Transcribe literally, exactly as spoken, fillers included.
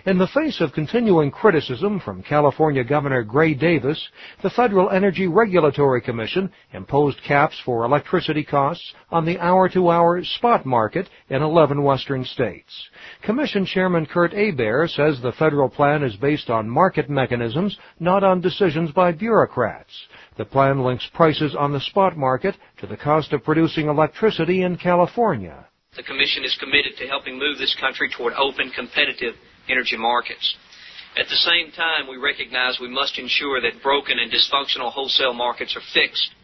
In the face of continuing criticism from California Governor Gray Davis, the Federal Energy Regulatory Commission imposed caps for electricity costs on the hour-to-hour spot market in eleven western states. Commission Chairman Kurt Hebert says the federal plan is based on market mechanisms, not on decisions by bureaucrats. The plan links prices on the spot market to the cost of producing electricity in California. The Commission is committed to helping move this country toward open, competitive energy markets. At the same time, we recognize we must ensure that broken and dysfunctional wholesale markets are fixed